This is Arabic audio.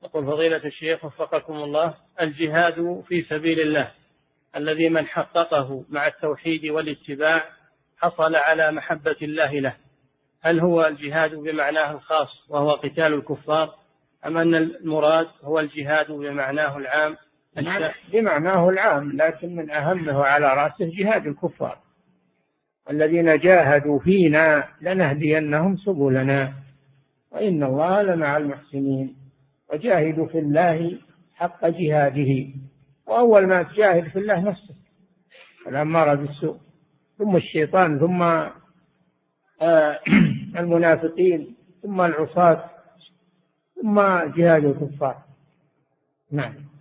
يقول فضيلة الشيخ وفقكم الله: الجهاد في سبيل الله الذي من حققه مع التوحيد والاتباع حصل على محبة الله له، هل هو الجهاد بمعناه الخاص وهو قتال الكفار، أم أن المراد هو الجهاد بمعناه العام؟ بمعناه العام، لكن من أهمه على رأسه جهاد الكفار. الذين جاهدوا فينا لنهدينهم سبلنا وإن الله لمع المحسنين. وجاهدوا في الله حق جهاده، وأول ما تجاهد في الله نفسك الأمارة بالسوء، ثم الشيطان، ثم المنافقين، ثم العصاة، ثم جهاد الكفار. نعم.